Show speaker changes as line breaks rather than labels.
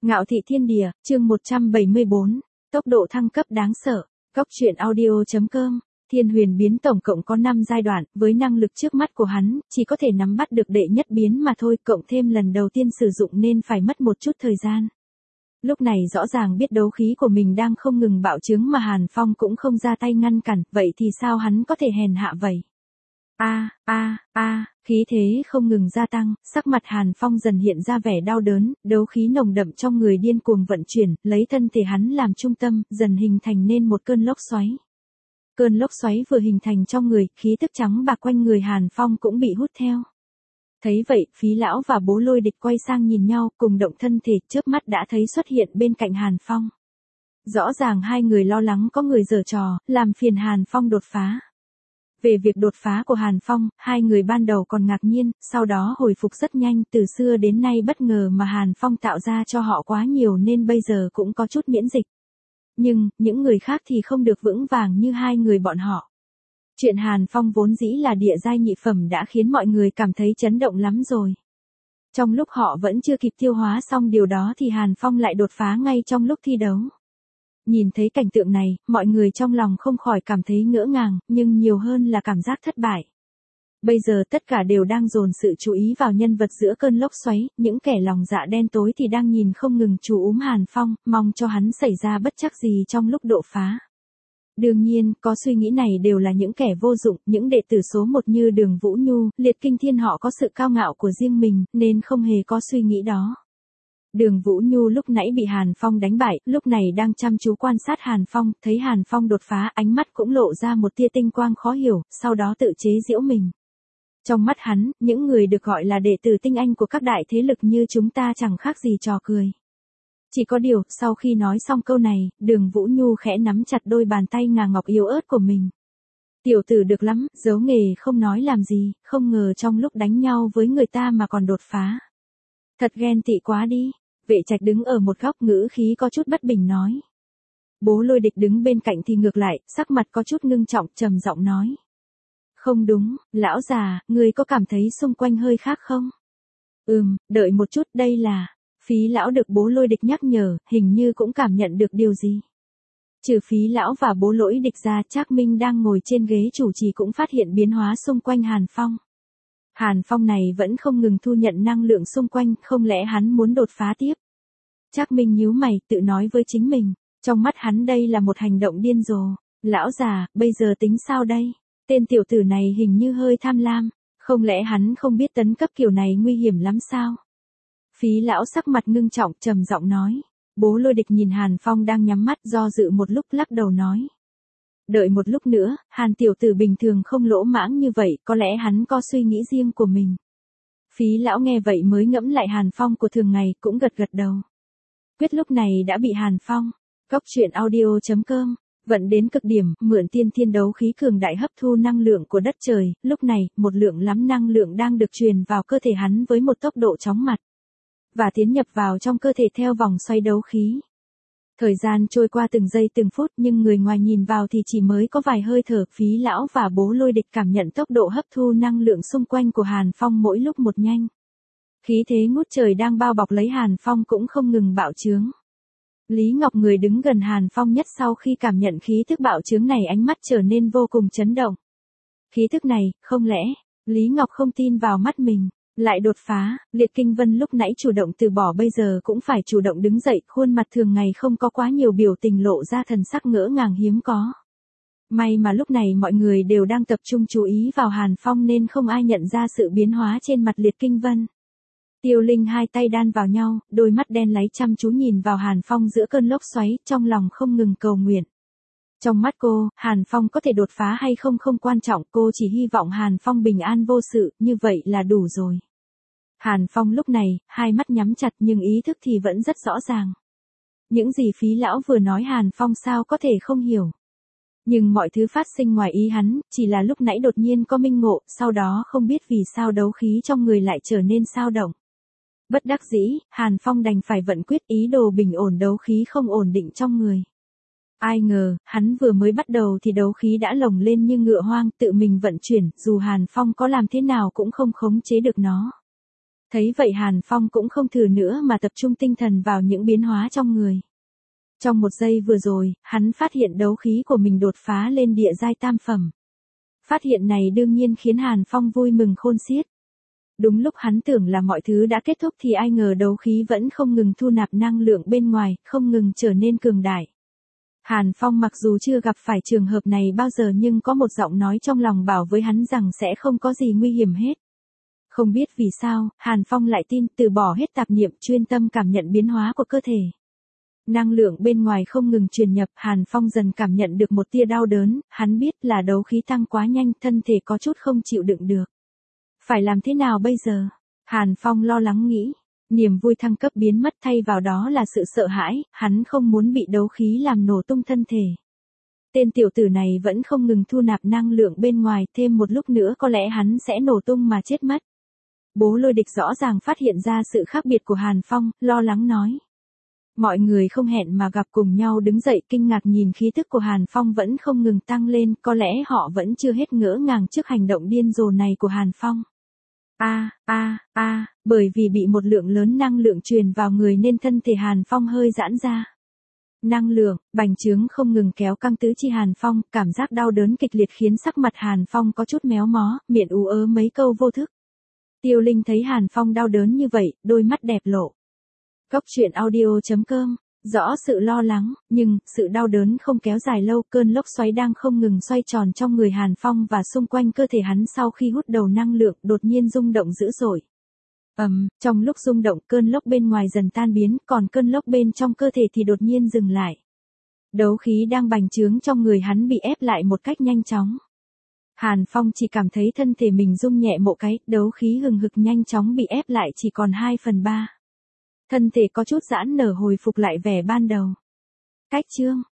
Ngạo thị thiên địa, chương 174, tốc độ thăng cấp đáng sợ. Góc truyện audio.com. Thiên huyền biến tổng cộng có 5 giai đoạn, với năng lực trước mắt của hắn, chỉ có thể nắm bắt được đệ nhất biến mà thôi, cộng thêm lần đầu tiên sử dụng nên phải mất một chút thời gian. Lúc này rõ ràng biết đấu khí của mình đang không ngừng bạo trướng mà Hàn Phong cũng không ra tay ngăn cản, vậy thì sao hắn có thể hèn hạ vậy? Khí thế không ngừng gia tăng, sắc mặt Hàn Phong dần hiện ra vẻ đau đớn, đấu khí nồng đậm trong người điên cuồng vận chuyển, lấy thân thể hắn làm trung tâm, dần hình thành nên một cơn lốc xoáy. Cơn lốc xoáy vừa hình thành trong người, khí tức trắng bạc quanh người Hàn Phong cũng bị hút theo. Thấy vậy, Phí lão và Bố Lôi Địch quay sang nhìn nhau, cùng động thân thể, chớp mắt đã thấy xuất hiện bên cạnh Hàn Phong. Rõ ràng hai người lo lắng có người giở trò, làm phiền Hàn Phong đột phá. Về việc đột phá của Hàn Phong, hai người ban đầu còn ngạc nhiên, sau đó hồi phục rất nhanh, từ xưa đến nay bất ngờ mà Hàn Phong tạo ra cho họ quá nhiều nên bây giờ cũng có chút miễn dịch. Nhưng, những người khác thì không được vững vàng như hai người bọn họ. Chuyện Hàn Phong vốn dĩ là địa giai nhị phẩm đã khiến mọi người cảm thấy chấn động lắm rồi. Trong lúc họ vẫn chưa kịp tiêu hóa xong điều đó thì Hàn Phong lại đột phá ngay trong lúc thi đấu. Nhìn thấy cảnh tượng này, mọi người trong lòng không khỏi cảm thấy ngỡ ngàng, nhưng nhiều hơn là cảm giác thất bại. Bây giờ tất cả đều đang dồn sự chú ý vào nhân vật giữa cơn lốc xoáy, những kẻ lòng dạ đen tối thì đang nhìn không ngừng chú Hàn Phong, mong cho hắn xảy ra bất trắc gì trong lúc độ phá. Đương nhiên, có suy nghĩ này đều là những kẻ vô dụng, những đệ tử số 1 như Đường Vũ Nhu, Liệt Kinh Thiên họ có sự cao ngạo của riêng mình, nên không hề có suy nghĩ đó. Đường Vũ Nhu lúc nãy bị Hàn Phong đánh bại, lúc này đang chăm chú quan sát Hàn Phong, thấy Hàn Phong đột phá, ánh mắt cũng lộ ra một tia tinh quang khó hiểu, sau đó tự chế giễu mình. Trong mắt hắn, những người được gọi là đệ tử tinh anh của các đại thế lực như chúng ta chẳng khác gì trò cười. Chỉ có điều, sau khi nói xong câu này, Đường Vũ Nhu khẽ nắm chặt đôi bàn tay ngà ngọc yếu ớt của mình. Tiểu tử được lắm, giấu nghề không nói làm gì, không ngờ trong lúc đánh nhau với người ta mà còn đột phá. Thật ghen tị quá đi. Vệ Trạch đứng ở một góc, ngữ khí có chút bất bình nói. Bố Lôi Địch đứng bên cạnh thì ngược lại, sắc mặt có chút ngưng trọng, trầm giọng nói. Không đúng, lão già, ngươi có cảm thấy xung quanh hơi khác không? Đợi một chút, đây là... Phí lão được Bố Lôi Địch nhắc nhở, hình như cũng cảm nhận được điều gì. Trừ Phí lão và Bố Lỗi Địch ra, Trác Minh đang ngồi trên ghế chủ trì cũng phát hiện biến hóa xung quanh Hàn Phong. Hàn Phong này vẫn không ngừng thu nhận năng lượng xung quanh, không lẽ hắn muốn đột phá tiếp? Trác Minh nhíu mày, tự nói với chính mình, trong mắt hắn đây là một hành động điên rồ. Lão già, bây giờ tính sao đây? Tên tiểu tử này hình như hơi tham lam, không lẽ hắn không biết tấn cấp kiểu này nguy hiểm lắm sao? Phí lão sắc mặt ngưng trọng, trầm giọng nói. Bố Lôi Địch nhìn Hàn Phong đang nhắm mắt, do dự một lúc lắc đầu nói. Đợi một lúc nữa, Hàn tiểu tử bình thường không lỗ mãng như vậy, có lẽ hắn có suy nghĩ riêng của mình. Phí lão nghe vậy mới ngẫm lại Hàn Phong của thường ngày, cũng gật gật đầu. Quyết lúc này đã bị Hàn Phong, góc truyện audio.com, vận đến cực điểm, mượn tiên thiên đấu khí cường đại hấp thu năng lượng của đất trời, lúc này, một lượng lắm năng lượng đang được truyền vào cơ thể hắn với một tốc độ chóng mặt. Và tiến nhập vào trong cơ thể theo vòng xoay đấu khí. Thời gian trôi qua từng giây từng phút nhưng người ngoài nhìn vào thì chỉ mới có vài hơi thở. Phí lão và Bố Lôi Địch cảm nhận tốc độ hấp thu năng lượng xung quanh của Hàn Phong mỗi lúc một nhanh. Khí thế ngút trời đang bao bọc lấy Hàn Phong cũng không ngừng bạo trướng. Lý Ngọc người đứng gần Hàn Phong nhất sau khi cảm nhận khí thức bạo trướng này ánh mắt trở nên vô cùng chấn động. Khí thức này, không lẽ, Lý Ngọc không tin vào mắt mình. Lại đột phá, Liệt Kinh Vân lúc nãy chủ động từ bỏ bây giờ cũng phải chủ động đứng dậy, khuôn mặt thường ngày không có quá nhiều biểu tình lộ ra thần sắc ngỡ ngàng hiếm có. May mà lúc này mọi người đều đang tập trung chú ý vào Hàn Phong nên không ai nhận ra sự biến hóa trên mặt Liệt Kinh Vân. Tiêu Linh hai tay đan vào nhau, đôi mắt đen láy chăm chú nhìn vào Hàn Phong giữa cơn lốc xoáy, trong lòng không ngừng cầu nguyện. Trong mắt cô, Hàn Phong có thể đột phá hay không không quan trọng, cô chỉ hy vọng Hàn Phong bình an vô sự, như vậy là đủ rồi. Hàn Phong lúc này, hai mắt nhắm chặt nhưng ý thức thì vẫn rất rõ ràng. Những gì Phí lão vừa nói Hàn Phong sao có thể không hiểu. Nhưng mọi thứ phát sinh ngoài ý hắn, chỉ là lúc nãy đột nhiên có minh ngộ, sau đó không biết vì sao đấu khí trong người lại trở nên xao động. Bất đắc dĩ, Hàn Phong đành phải vận quyết ý đồ bình ổn đấu khí không ổn định trong người. Ai ngờ, hắn vừa mới bắt đầu thì đấu khí đã lồng lên như ngựa hoang, tự mình vận chuyển, dù Hàn Phong có làm thế nào cũng không khống chế được nó. Thấy vậy Hàn Phong cũng không thử nữa mà tập trung tinh thần vào những biến hóa trong người. Trong một giây vừa rồi, hắn phát hiện đấu khí của mình đột phá lên địa giai tam phẩm. Phát hiện này đương nhiên khiến Hàn Phong vui mừng khôn xiết. Đúng lúc hắn tưởng là mọi thứ đã kết thúc thì ai ngờ đấu khí vẫn không ngừng thu nạp năng lượng bên ngoài, không ngừng trở nên cường đại. Hàn Phong mặc dù chưa gặp phải trường hợp này bao giờ nhưng có một giọng nói trong lòng bảo với hắn rằng sẽ không có gì nguy hiểm hết. Không biết vì sao, Hàn Phong lại tin, từ bỏ hết tạp niệm, chuyên tâm cảm nhận biến hóa của cơ thể. Năng lượng bên ngoài không ngừng truyền nhập, Hàn Phong dần cảm nhận được một tia đau đớn, hắn biết là đấu khí tăng quá nhanh, thân thể có chút không chịu đựng được. Phải làm thế nào bây giờ? Hàn Phong lo lắng nghĩ. Niềm vui thăng cấp biến mất, thay vào đó là sự sợ hãi, hắn không muốn bị đấu khí làm nổ tung thân thể. Tên tiểu tử này vẫn không ngừng thu nạp năng lượng bên ngoài, thêm một lúc nữa có lẽ hắn sẽ nổ tung mà chết mất. Bố Lôi Địch rõ ràng phát hiện ra sự khác biệt của Hàn Phong, lo lắng nói. Mọi người không hẹn mà gặp cùng nhau đứng dậy kinh ngạc nhìn khí tức của Hàn Phong vẫn không ngừng tăng lên, có lẽ họ vẫn chưa hết ngỡ ngàng trước hành động điên rồ này của Hàn Phong. Bởi vì bị một lượng lớn năng lượng truyền vào người nên thân thể Hàn Phong hơi giãn ra. Năng lượng, bành trướng không ngừng kéo căng tứ chi Hàn Phong, cảm giác đau đớn kịch liệt khiến sắc mặt Hàn Phong có chút méo mó, miệng ú ớ mấy câu vô thức. Tiêu Linh thấy Hàn Phong đau đớn như vậy, đôi mắt đẹp lộ. Góc truyện audio.com, rõ sự lo lắng, nhưng sự đau đớn không kéo dài lâu, cơn lốc xoáy đang không ngừng xoay tròn trong người Hàn Phong và xung quanh cơ thể hắn sau khi hút đầu năng lượng đột nhiên rung động dữ dội. Trong lúc rung động cơn lốc bên ngoài dần tan biến, còn cơn lốc bên trong cơ thể thì đột nhiên dừng lại. Đấu khí đang bành trướng trong người hắn bị ép lại một cách nhanh chóng. Hàn Phong chỉ cảm thấy thân thể mình rung nhẹ một cái, đấu khí hừng hực nhanh chóng bị ép lại chỉ còn 2/3. Thân thể có chút giãn nở hồi phục lại vẻ ban đầu. Cách chương